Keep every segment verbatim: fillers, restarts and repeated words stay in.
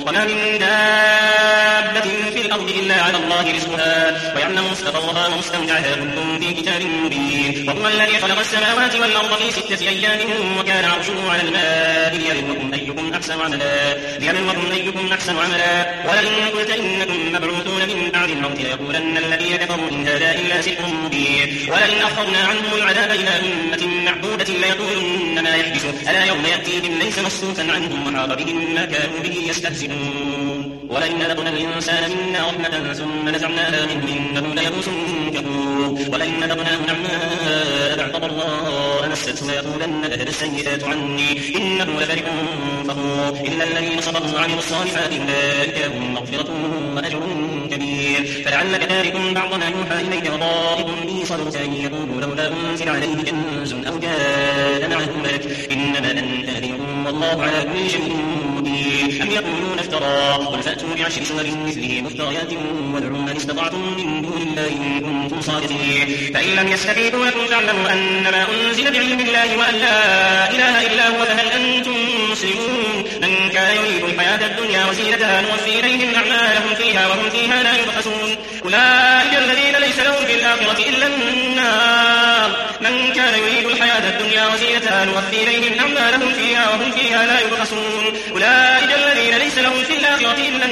وما من دابة في الأرض إلا على الله رزقها ويعلم مستقرها ومستودعها كل في كتاب مبين وهو الذي خلق السماوات والأرض في ستة أيام وكان عرشه على الماء ليبلوكم أيكم أحسن عملا ليبلوكم أيكم أحسن عملا ولئن قلت إنكم مبعوثون من بعد الموت ليقولن الذين كفروا إن هذا إلا سحر مبين ولئن أخرنا عنهم العذاب إلى أمة معدودة ليقولن ما يحدث ألا يوم يأتيهم ليس مصروفا عنهم وحاق بهم ما كانوا به يستهزئون ولئن أذقنا الإنسان منا رحمة ثم نزعناها منه إنه ليئوس كفور ولئن أذقناه نعماء بعد ضراء مسته ليقولن ذهب السيئات عني إنه لفرح فخور إلا الذين صبروا وعملوا الصالحات أولئك لهم مغفرة وأجر كبير فلعلك تارك بعض ما يوحى إليك وضائق به صدرك أن يقولوا لولا أنزل عليه كنز أو جاء معه ملك إنما أنت نذير والله على كل شيء مبين أم يقولون افتراه قل فأتوا بعشر سور مثله مفتريات وادعوا من استطعتم من دون الله إن كنتم صادقين فإن لم يستجيبوا لكم فاعلموا أنما أنزل بعلم الله وأن لا إله إلا هو فهل أنتم مسلمون من كان يريد الحياة الدنيا وزينتها نوفي إليهم أعمالهم فيها وهم فيها لا يبخسون أولئك الذين ليس لهم في الآخرة إلا النار من كان يريد الحياة الدنيا وزينتها نوفي إليهم أعمالهم فيها وهم فيها لا يبخسون أولئك الذين ليس لهم في الآخرة إلا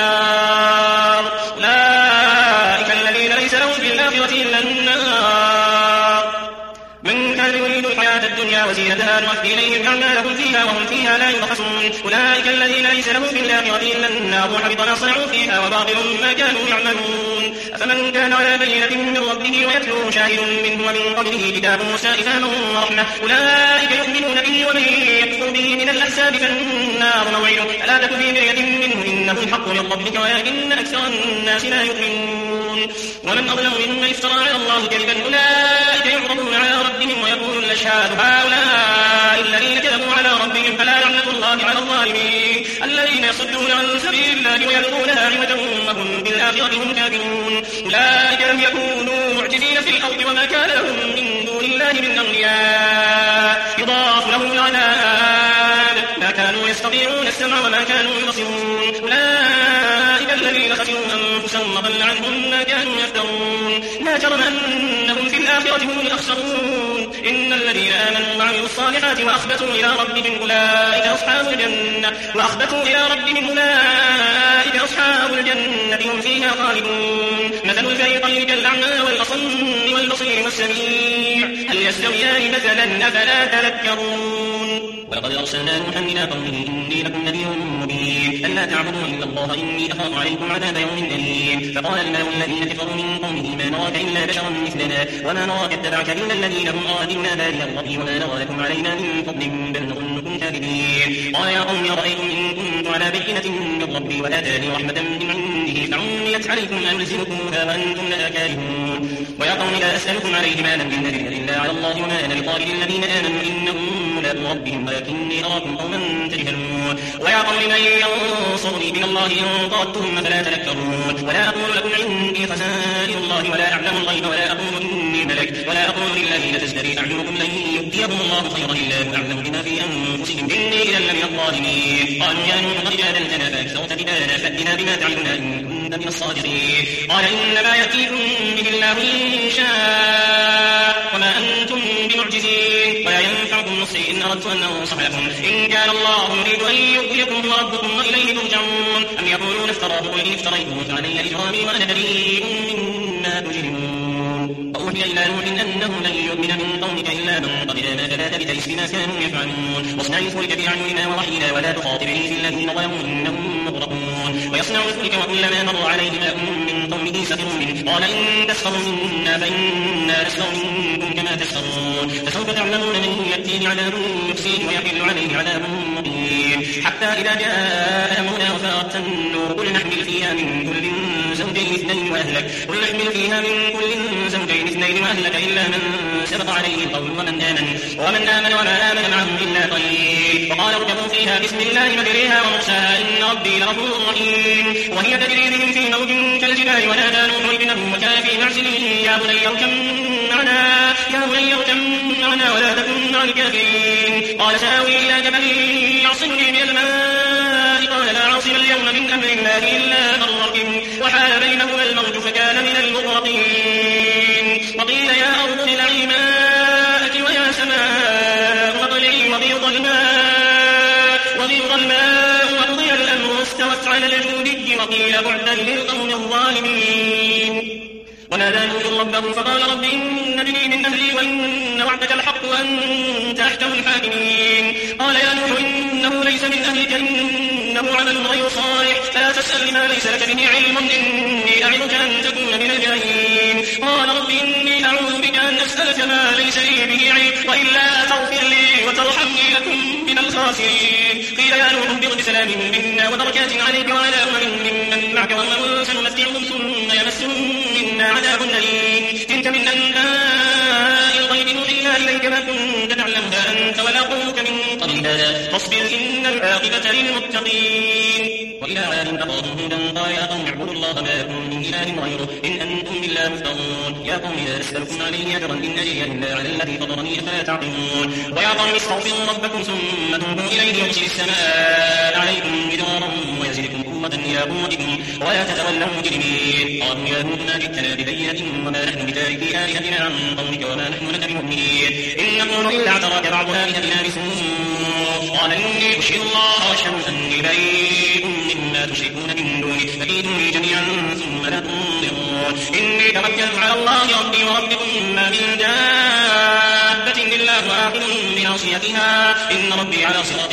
النار أولئك الذين ليس لهم في الآخرة إلا النار من كان يريد الحياة الدنيا وزينتها نوفي إليهم أعمالهم فيها وهم فيها لا يبخسون أولئك الذين ليس لهم في الآخرة إلا النار وحبط ما صنعوا فيها وباطل ما كانوا يعملون أفمن كان على بينة من ربه ويتلوه شاهد منه ومن قبله كتاب موسى إماما ورحمة أولئك يؤمنون به ومن يكفر به من الأحزاب فالنار موعده ألا تك في مرية منه إنه الحق من ربك ولكن أكثر الناس لا يؤمنون ومن أظلم ممن افترى على الله كذبا أولئك يعرضون على ربهم ويقول الأشهاد هؤلاء الذين كذبوا على ربهم فلا لعنة الله على الظالمين الذين يصدون عن سبيل الله ويبغونها عوجا وهم بالآخرة هم كافرون أولئك لم يكونوا معجزين في الأرض وما كان لهم من دون الله من أولياء يضاف لهم العذاب ما كانوا يستطيعون السمع وما كانوا يبصرون أولئك الذين خسروا أنفسهم وضل عنهم ما كانوا يفترون لا جرم أنهم في الآخرة هم الأخسرون إن الذين آمنوا وعملوا الصالحات وأخبتوا إلى ربهم أولئك أصحاب الجنة وأخبتوا إلى ربهم أولئك أصحاب الجنة هم فيها خالدون مثل الفريقين كالأعمى والأصم والبصير والسميع هل يستويان مثلا أفلا تذكرون ولقد أرسلنا نوحا إلى قومه إني لكم نذير مبين ألا تعبدوا إلا الله إني أخاف عليكم عذاب يوم أليم فقال الملأ الذين كفروا من قومه ما نراك إلا بشرا مثلنا وما نراك اتبعك إلا الذين هم أرادلنا بادي الرأي وما نرى لكم علينا من فضل بل نظنكم كاذبين قال يا قوم أرأيتم إن كنت على بينة من ربي وآتاني رحمة من عنده فعميت عليكم ألزمكموها وأنتم لها كارهون ويا قوم لا أسألكم عليه مالا إن أجري إلا على الله وما أنا بطارد الذين آمنوا إنهم ملاقو ربهم ولكني أراكم قوما تجهلون ويا قوم من ينصرني من الله إن طردتهم فلا تذكرون ولا أقول لكم عندي خزائن الله ولا أعلم الغيب ولا أقول إني ملك ولا أقول للذين تزدري أعينكم لن يؤتيهم الله خيرا إلا هو أعلم بما في أنفسهم إني إذا لمن الظالمين قالوا يا نوح قد جادلتنا فأكثرت جدالنا فأتنا بما تعلمنا إن كنت من الصادقين قال إنما يأتيكم به الله إن شاء وما أنتم بمعجزين ولا ينفعكم نصحي إن أردت أن أنصح لكم إن كان الله يريد أن يغويكم وربكم وإليه ترجعون أم يقولون افتراه قل إن افتريته فعلي إجرامي وأنا بريء مما تجرمون وأوحي إلى نوح أنه لن يؤمن من قومك إلا من قد آمن فلا تبتئس بما كانوا يفعلون واصنع الفلك بأعيننا ووحينا ولا تخاطبني في الذين ظلموا إنهم مغرقون ويصنع الفلك وكلما مر عليه ماء من قومه سخروا منه قال إن تسخروا منا فإنا نسخر منكم كما تسخرون فسوف تعلمون من يأتيه عذاب يخزيه ويحل عليه عذاب مقيم حتى إذا جاء أمرنا وفارت النور قل نحمل فيها من كل زوجين اثنين وأهلك قل نحمل فيها من كل زوجين اثنين وأهلك إلا من سبق عليه القول ومن آمن ومن آمن وما آمن معه إلا قليل وقال اركبوا فيها بسم الله مجريها ومرساها إن ربي لغفور رحيم وهي تجري بهم في موج كالجبال ونادى نوح ابنه وكان في معزل يا بني اركب معنا يا بني اركب معنا ولا تكن مع الكافرين قال سآوي إلى جبل يعصمني من الماء قال لا عاصم اليوم من من أمر الله إلا من رحم وحال بينهما الموج فكان من المغرقين. وقيل يا أرض ابلعي ماءك ويا سماء أقلعي وغيض الماء وغيض الماء وقضي الأمر واستوت على الجودي وقيل بعدا للقوم الظالمين. ونادى نوح ربه فقال رب إن ابني من أهلي وإن وعدك الحق وأنت أحكم الحاكمين. قال يا نوح إنه ليس من أهلك إنه عمل غير صالح فلا تسأل لما ليس لك به علم إني أعظك أن تكون من الجاهلين. قال رب إني أعوذ بك أن أسألك ما ليس لي به علم وإلا تغفر لي وترحمني لكن من الخاسرين. قيل يا نوح اهبط بسلام منا وبركات عليك وعلى أمم ممن معك وأمم سنمتعهم ثم يمسهم منا عذاب أليم. تلك من أنباء الغيب نوحيها إليك ما كنت تعلمها أنت ولا قومك من قبل هذا فاصبر إن العاقبة للمتقين. وإلى عاد أخاهم هودا قال يا قوم اعبدوا الله ما لكم من إله غيره إن أنتم إلا مفترون. يا قوم لا أسألكم عليه أجرا إن أجري إلا على الذي فطرني أفلا تعقلون. ويا قوم استغفروا ربكم ثم توبوا إليه يرسل السماء عليكم مدرارا ويزدكم قوة إلى قوتكم ولا تتولوا مجرمين. قالوا يا هود ما جئتنا ببينة وما نحن بتاركي آلهتنا عن قولك وما نحن لك بمؤمنين إن نقول إلا اعتراك بعض آلهتنا بسوء. قال إني أشهد الله وأشهد أني بريء مما تشركون من دونه فكيدوني جميعا ثم لا تنظرون. إني توكلت على الله ربي وربكم ما من دابة إلا هو آخذ بناصيتها إن ربي على صراط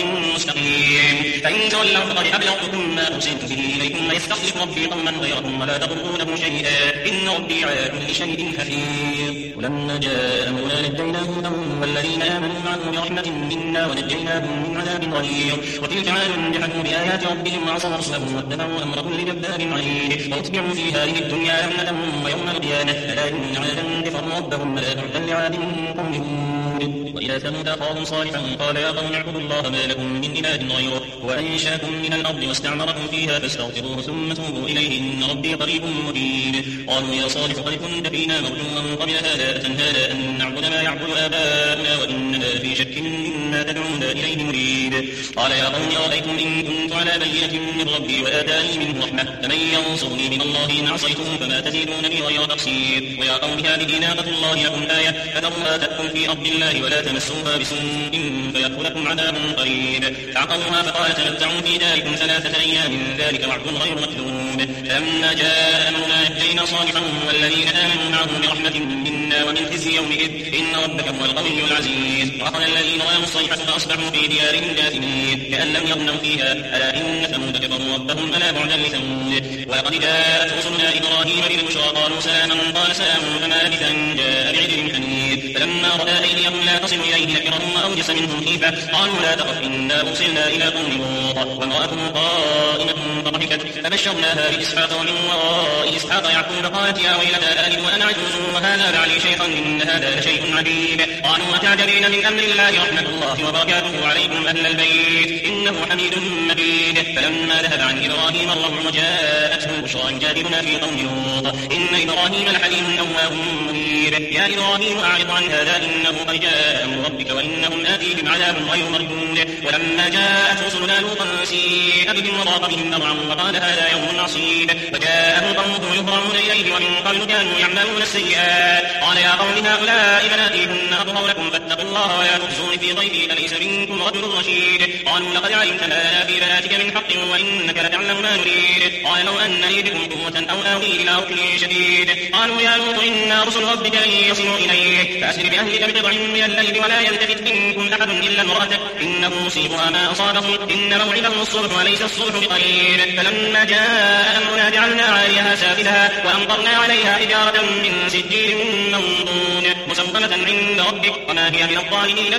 مستقيم. فإن تولوا فقد أبلغتكم ما أرسلت به إليكم ويستخلف ربي قوما غيركم ولا تضرونه شيئا إن ربي على كل شيء حفيظ. ولما جاء أمرنا نجينا هودا والذين آمنوا معه برحمة منا ونجيناهم من عذاب غليظ. وتلك عاد جحدوا بآيات ربهم وعصوا رسله واتبعوا أمر كل جبار عنيد واتبعوا في هذه الدنيا لعنة ويوم القيامة ألا إن عادا كفروا ربهم ألا بعدا لعاد قوم هود. وإلى ثمود أخاهم صالحا قال يا قوم اعبدوا الله ما لكم من إله غيره وأنشاكم من الأرض واستعمركم فيها فاستغفروه ثم توبوا إليه إن ربي قريب مجيب. قالوا يا صالح قد كنت فينا مرجوا قبل هذا أتنهانا أن نعبد ما يعبد آباؤنا وإننا في شك مما تدعونا إليه مريب. قال يا قوم أرأيتم إن كنت على بينة من ربي وآتاني منه رحمة فمن ينصرني من الله إن عصيته فما تزيدونني غير تقصير. ويا قوم هذه ناقة الله لكم آية فذروها تأكل في أرض الله ولا تمسوها بسوء فيأخذكم عذاب قريب. فعقروها فقال تمتعوا في داركم ثلاثة أيام ذلك وعد غير مكذوب. فلما جاء أمرنا نجينا صالحا والذين آمنوا معه برحمة منا ومن خزي يومئذ إن ربك هو القوي العزيز. وأخذ الذين ظلموا الصيحة فأصبحوا في ديارهم جاثمين كأن لم يغنوا فيها ألا إن ثمود كفروا ربهم ألا بعدا لثمود. ولقد جاءت رسلنا إبراهيم بالبشرى قالوا سلاما قال سلام فما لبث أن جاء بعجل حنيذ. فلما رأى أيديهم لا تصل إليه نكرهم وأوجس منهم خيفة قالوا لا تخف إنا أرسلنا إلى قوم لوط وامرأته قائمة فضحكت فبشرناها بإسحاق ومن وراء إسحاق يعقوب قالت يا ويلتى ألد وأنا عجوز وهذا بعلي شيخا إن هذا لشيء عجيب. قالوا وتعجبين من أمر الله رحمة الله وبركاته عليكم أهل البيت إنه حميد مجيد. فلما ذهب عن إبراهيم الروع وجاءته البشرى يجادلنا في قوم لوط إن إبراهيم لحليم أواه منيب. يا إبراهيم أعرض عن هذا إنه قد جاء أمر ربك وإنهم آتيهم عذاب غير مردود. ولما جاءت رسلنا لوطا سيء بهم وضاق بهم ذرعا وقال هذا يوم عصيب. فجاءه قومه يهرعون إليه ومن قبل كانوا يعملون السيئات قال يا قوم هؤلاء بناتي هن أطهر لكم فاتقوا الله ولا تخزون في ضيفي أليس منكم رجل رشيد. قالوا لقد علمت ما لنا في بناتك من حق وإنك لتعلم ما نريد. قال لو أن لي بكم قوة أو آوي إلى ركن شديد. قالوا يا لوط إنا رسل ربك لن يصلوا إليك فأسر بأهلك بقطع من الليل ولا يلتفت منكم أحد إلا امرأتك إنه مصيبها ما أصابهم إن موعدهم الصبح وليس الصبح بقريب. فلما جاء أمرنا جعلنا عاليها سافلها وأمطرنا عليها حجارة من سجيل منضود مسومة عند ربك وما هي من الظالمين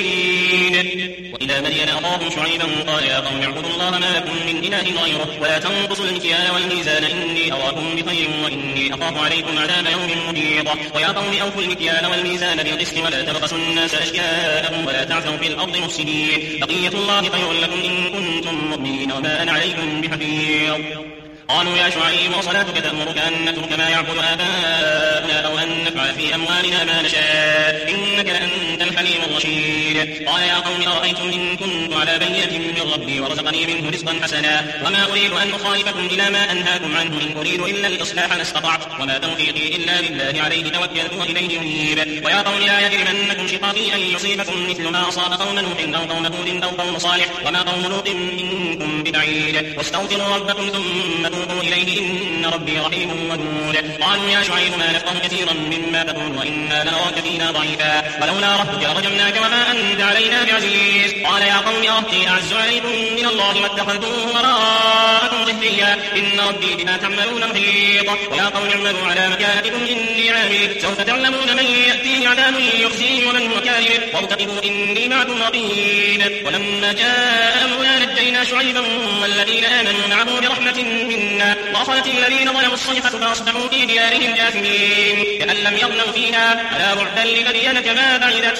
ببعيد. وإلى مدين أخاهم شعيبا قال يا قوم اعبدوا الله ما لكم من إله غيره ولا تنقصوا المكيال والميزان إني أراكم بخير وإني أخاف عليكم عذاب يوم محيط. ويا قوم أوفوا المكيال والميزان بالقسط ولا تبخسوا الناس أشياءهم ولا تعثوا في الأرض مفسدين بقية الله خير لكم إن كنتم مؤمنين وما أنا عليكم بحفيظ. قالوا يا شعيب وصلاتك تأمرك أن نترك ما يعبد آباؤنا أو أن نفعل في أموالنا ما نشاء إنك لأنت الحليم الرشيد. قال يا قوم أرأيتم إن كنت على بينة من ربي ورزقني منه رزقا حسنا وما أريد أن أخالفكم إلى ما أنهاكم عنه إن أريد إلا الإصلاح ما استطعت وما توفيقي إلا بالله عليه توكلت وإليه أنيب. ويا قوم لا يجرمنكم شقاقي أن يصيبكم مثل ما أصاب قوم نوح أو قوم هود أو قوم صالح وما قوم لوط منكم ببعيد واستغفروا ربكم ثم توبوا إليه إن ربي رحيم ودود. قالوا يا شعيب ما نفقه كثيرا مما تقول وإنا لنراك فينا ضعيفا ولولا رهتك لرجمناك وما أنت علينا بعزيز. قال يا قوم أرهطي أعز عليكم من الله ما اتخذتموه وراءكم ظهريا إن ربي بما تعملون محيط. ويا قوم اعملوا على مكانتكم إني عامل سوف تعلمون من يأتيه عذاب يخزيه ومن هو كاذب وارتقبوا إني معكم رقيب. ولما جاء أمرنا نجينا شعيبا والذين آمنوا معه برحمة منا وأخذت الذين ظلموا الصيحة فأصبحوا في ديارهم جاثمين كأن لم يغنوا فيها ألا بعدا لمدين كما بعدت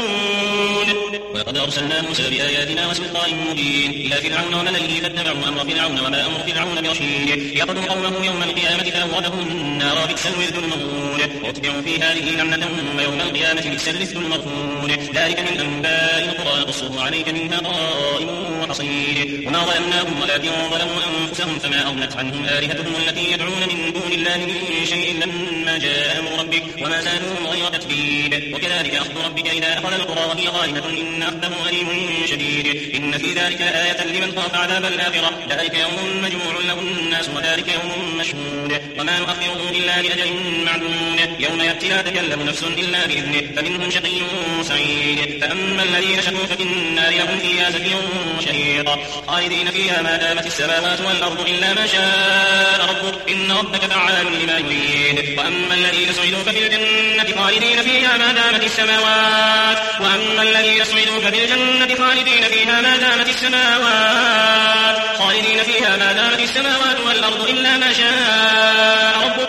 ثمود. ولقد أرسلنا موسى بآياتنا وسلطان مبين إلى فرعون وملئه فاتبعوا أمر فرعون وما أمر فرعون برشيد يقتل قومه يوم القيامة فأوردهم النار بئس الورد المورود واتبعوا في هذه لعنة ويوم القيامة بئس الرفد المرفود. ذلك من أنباء القرى نقصه عليك منها قائم وحصيد. وما ظلمناهم ولكن ظلموا أنفسهم فما أغنت عنهم آلهتهم التي يدعون من دون الله من شيء لما جاء أمر ربك وما زادوهم غير تتبيب. وكذلك أخذ ربك إذا أخذ القرى وهي ظالمة إن أخذه أليم شديد. إن في ذلك لآية لمن خاف عذاب الآخرة ذلك يوم مجموع له الناس وذلك يوم مشهود وما نؤخره إلا لأجل معدود. يوم يأتي لا تكلم نفس إلا بإذنه فمنهم شقي وسعيد. فأما الذين شقوا ففي النار لهم فيها زفير وشهيق خالدين فيها ما دامت السماوات والأرض إلا ما شاء ربك إن ربك فعال لما يريد. وأما الذين سعدوا ففي الجنة خالدين فيها ما دامت السماوات وأما الذين سعدوا ففي الجنة خالدين فيها ما دامت السماوات خالدين فيها ما دامت السماوات والأرض إلا ما شاء ربك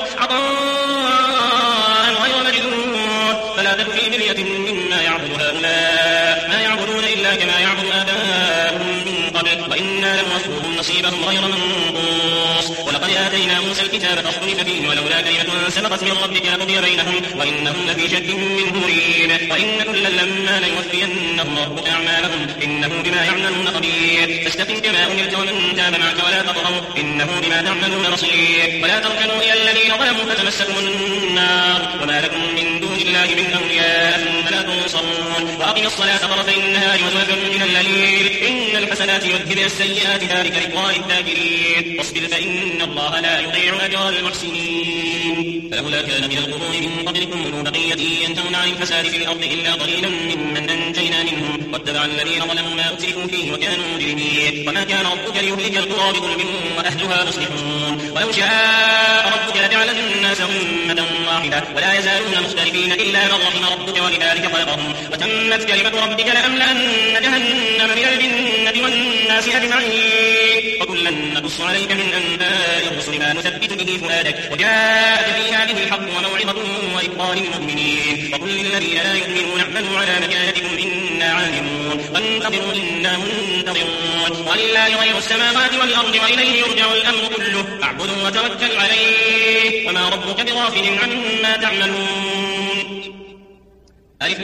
عطاء غير مجذور. فلا تك في مرية مما يعبد هؤلاء ما يعبدون إلا كما يعبد آباؤهم من قبل وإنا لنوفوهم نصيبهم غير منقوص. ولقد آتينا موسى الكتاب فاختلف فيه ولولا كلمة سبقت من ربك لقضي بينهم وإنهم لفي شك منه مريب. وإن كلا لما ليوفينهم ربك أعمالهم إنه بما يعملون خبير. فاستقم كما أمرت ومن تاب معك ولا تطغوا إنه بما تعملون بصير. ولا تركنوا إلى الذين ظلموا فتمسكم النار وما لكم من دون الله من أولياء ثم لا تنصرون. وأقم الصلاة طرفي النهار وزلفا من الليل إن الحسنات يذهبن السيئات ذلك ذكرى للذاكرين. واصبر فإن الله لا يضيع أجر المحسنين. فلولا كان من القرون من قبلكم أولو بقية ينهون عن الفساد في الأرض إلا قليلا ممن أنجينا منهم واتبع الذين ظلموا ما أترفوا فيه وكانوا مجرمين. وما كان ربك ليهلك القرى بظلم وأهلها مصلحون. ولو شاء ربك لجعل الناس أمة واحدة ولا يزالون مختلفين إلا من رحم ربك ولذلك خلقهم وتمت كلمة ربك لأملأن جهنم من الجنة والناس أجمعين. وكلا نقص عليك من أنباء الرسل ما نثبت به فؤادك وجاءك في هذه الحق وموعظة وإبطال المؤمنين. وقل للذين لا يؤمنون اعملوا على مكانتكم إنا عاملون وانتظروا إنا منتظرون. ولله غير السماوات والأرض وإليه يرجع الأمر كله فاعبدوا وتوكل عليه وما ربك بغافل عما تعملون. ألف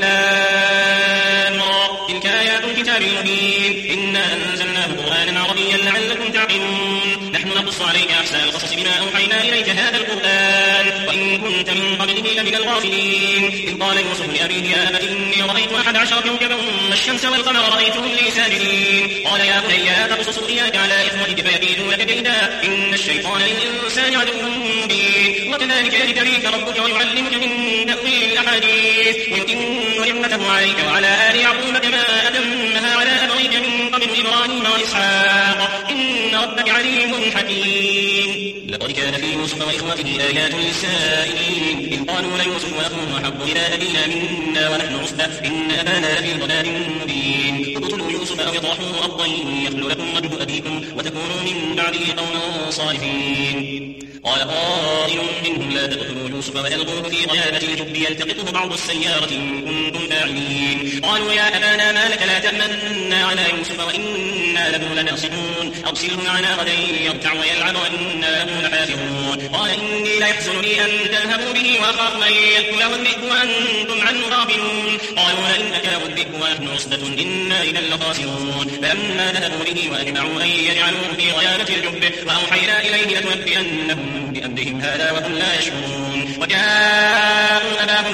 لام را تلك آيات الكتاب المبين إنا أنزلناه قرآنا عربيا لعلكم تعقلون. نحن نقص عليك أحسن القصص بما أوحينا إليك هذا القرآن وإن كنت من قبله لمن الغافلين. إذ قال يوسف لأبيه يا أبت إني رأيت أحد عشر كوكبا والشمس والقمر رأيتهم لي ساجدين. قال يا بني لا تقصص رؤياك على إخوتك فيكيدوا لك كيدا إن الشيطان للإنسان عدو مبين. وكذلك يجتبيك ربك ويعلمك من تأويل الأحاديث ويتم نعمته عليك وعلى آل يعقوب كما أتمها على أبويك من قبل إبراهيم وإسحاق إن ربك عليم حكيم. لقد كان في يوسف وإخوته آيات للسائلين إذ قالوا ليوسف وأخوه أحب إلى أبينا منا ونحن عصبة إن أبانا لفي ضلال مبين. اقتلوا يوسف أو اطرحوه أرضا يخل لكم وجه أبيكم وتكونوا من بعده قوما صالحين. قال قائل منهم لا تقتلوا يوسف وألقوه في غيابة الجب يلتقطه بعض السيارة إن كنتم فاعلين. قالوا يا أبانا ما لك لا تأمنا على يوسف وإنا له لناصحون أرسله معنا غدا يرتع ويلعب وإنا له لحافظون. قال إني ليحزنني أن تذهبوا به وأخاف أن يأكله الذئب وأنتم عنه غافلون. قالوا لئن أكله الذئب ونحن عصبة إنا إذا لخاسرون. فلما ذهبوا به وأجمعوا أن يجعلوه في غيابة الجب وأوحينا إليه لتنبئنهم بأمرهم هذا وهم لا يشعرون. وجاءوا أباهم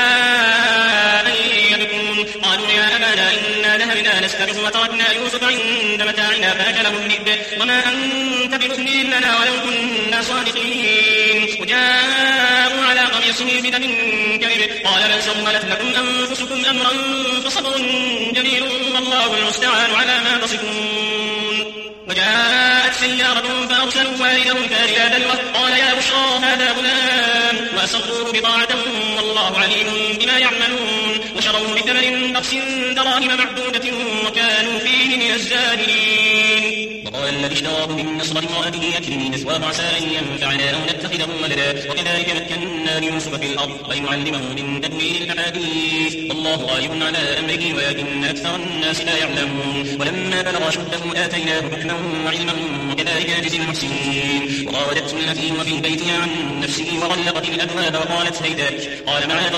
عشاء يبكون. قالوا يا أبانا إنا ذهبنا نستبق وتركنا يوسف عند متاعنا فأكله الذئب وما أنت بمؤمن لنا ولو كنا صادقين. وجاءوا على قميصه بدم كذب قال بل سولت لكم أنفسكم أمرا فصبر جميل والله المستعان على ما تصفون. وجاءت سيارة فأرسلوا والدهم فاردا دلوه قال يا بشرى هذا غلام وأسروه بضاعة والله عليم بما يعملون. وشروا بثمن بخس دراهم معدودة وكانوا فيه من الزاهدين. وقال الذي اشتراه من مصر لامرأته أكرمي مثواه عسى أن ينفعنا أو نتخذه ولدا وكذلك مكنا ليوسف في الأرض ولنعلمه من تأويل الأحاديث والله غالب على أمره ولكن أكثر الناس لا يعلمون. ولما بلغ أشده آتيناه حكما وعلما وكذلك نجزي المحسنين. وراودته التي هو في بيتها عن نفسه وغلقت الأبواب وقالت هيت لك قال معاذ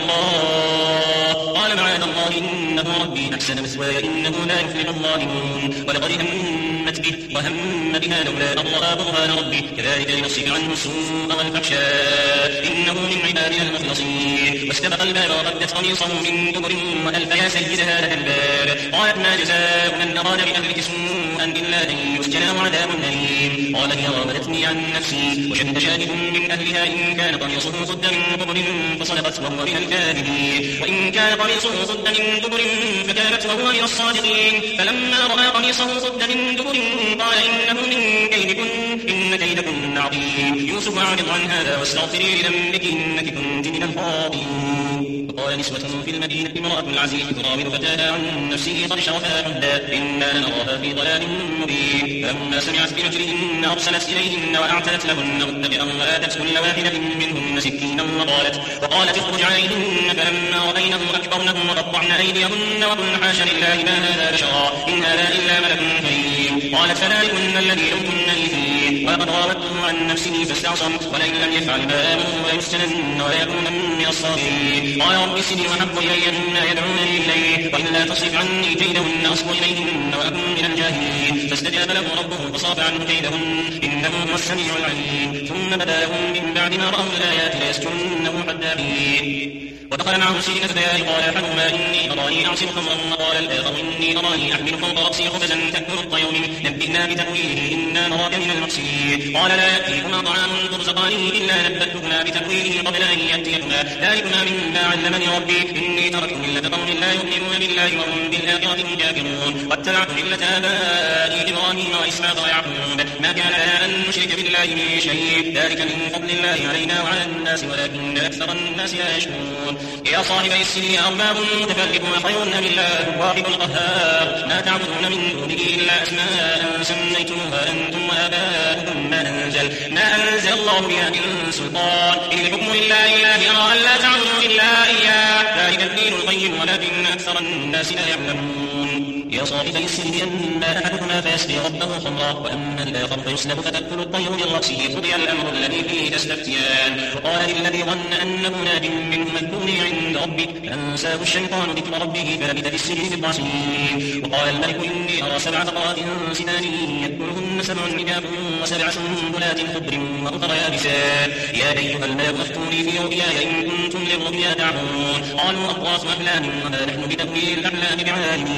الله قال معاذ الله إنه ربي أحسن مثواي إنه لا يفلح الظالمون. ولقد همت به وهم بها لولا أن رأى برهان ربه كذلك لنصرف عنه السوء والفحشاء إنه من عبادنا المخلصين. واستبق الباب وقدت قميصه من دبر وألف يا سيدها لدى الباب قالت ما جزاء من أراد بأهلك سوءا إلا أن يسجن أو عذاب أليم. قال هي راودتني عن نفسي وشهد شاهد من أهلها إن كان قميصه قد من دبر فصدقت وهو من الكاذبين وإن كان قميصه قد من دبر فكانت وهو من الصادقين. فلما رأى قميصه قد من دبر قال إنه من كيدكن إن كيدكن عظيم. يوسف أعرض عن هذا واستغفري لذنبك إنك كنت من الخاطئين. وقال نسوة في المدينة امرأة العزيز تراود فتاها عن نفسه قد شغفها حبا إنا لنراها في ضلال مبين. فلما سمعت بمكرهن أرسلت إليهن وأعتدت لهن متكئا وآتت كل واحدة منهن سكينا وقالت وقالت اخرج عليهن. فلما رأينه أكبرنه وقطعن أيديهن وقلن حاشا لله ما هذا بشرا إن هذا إلا ملك كريم. قالت فذلكن الذي لمتنني فيه ولقد راودته عن نفسه فاستعصم ولئن لم يفعل ما آمره ليسجنن ويكونن من الصاغرين. قال رب السجن أحب إلي مما يدعونني إليه وإلا تصرف عني كيدهن أصب إليهن وأكن من الجاهلين. فاستجاب له ربه فصرف عنه كيدهن إنه هو السميع العليم. ثم بدا لهم من بعد ما رأوا الآيات ليسجننه حتى حين. ودخل معه سجن فتيان قال أحدهما إني أراني أعصر خمرا وقال الآخر إني أراني أحمل فوق رأسي خبزا تأكل الطير منه نبئنا بتأويله إنا نراك من المحسنين. قال لا يأتيكما طعام ترزقانه إلا نبأتكما بتأويله قبل أن يأتيكما ذلكما مما علمني ربي إني تركت ملة قوم لا يؤمنون بالله وهم بالآخرة هم كافرون واتبعت ملة آبائي إبراهيم وإسحاق ويعقوب ما كان لنا أن نشرك بالله من شيء ذلك من فضل الله علينا وعلى الناس ولكن أكثر الناس لا يشكرون. يا صاحبي السجن أرباب متفرقون خير أم الله الواحد القهار ما تعبدون من دونه إلا أسماء سميتموها أنتم وآباؤكم ما أنزل ما أنزل الله بها من سلطان إن الحكم إلا لله أرى أن لا تعبدوا إلا إياه ذلك الدين القيم ولكن أكثر الناس لا يعلمون. يا صاحبي السجن أما أحدكما فيسقي ربه خمرا وأما الآخر فيسلب فتأكل الطير من رأسه قضي الأمر الذي فيه تستفتيان. وقال للذي ظن أنه ناج منه اذكرني عند ربي فأنساه الشيطان ذكر ربه فلبث في السجن بضع سنين. وقال الملك إني أرى سبع بقرات سمان يأكلهن سبع عجاف وسبع سنبلات خضر وأخرى يابسات يا أيها الملك افتوني في رؤياي إن كنتم للرؤيا تعبرون. قالوا أضغاث أحلام وما نحن بتأويل الأحلام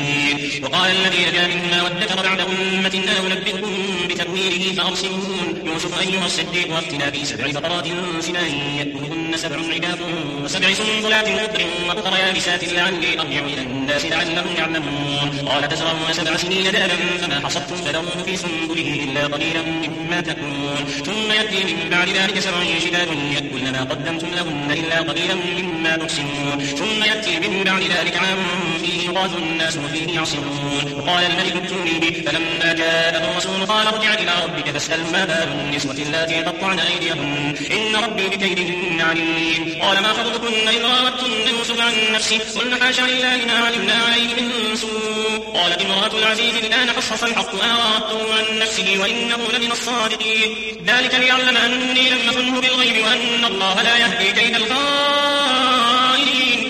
بعالمين. وقال الذي نجا منهما وادكر بعد أمة أنبئكم بتأويله فأرسلون يوسف أيها الصديق وافتنا في سبع بقرات سمان يأكلهن سبع عجاف وسبع سنبلات خضر وأخرى يابسات لعلي أرجع إلى الناس لعلهم يعلمون قال تزرعون سبع سنين دابا فما حصدتم فذروه في سنبله إلا قليلا مما تأكلون ثم يأتي من بعد ذلك سبع شداد يأكلن ما قدمتم لهن إلا قليلا مما تحسنون ثم يأتي من بعد ذلك عام فيه يغاث الناس وفيه يعصرون وقال الملك ائتوني به فلما جاءه الرسول قال ارجع إلى ربك فاسأل ما بال النسوة اللاتي قطعن أيديهن إن ربي بكيدهن عليم قال ما خطبكن إذ راوتن يوسف عن نفسه قلن حاشا لله ما علمنا عليه من سوء قالت امرأة العزيز الآن قصص الحق أنا راودته عن نفسه وإنه لمن الصادقين ذلك ليعلم أني لم أخنه بالغيب وأن الله لا يهدي كيد الخائنين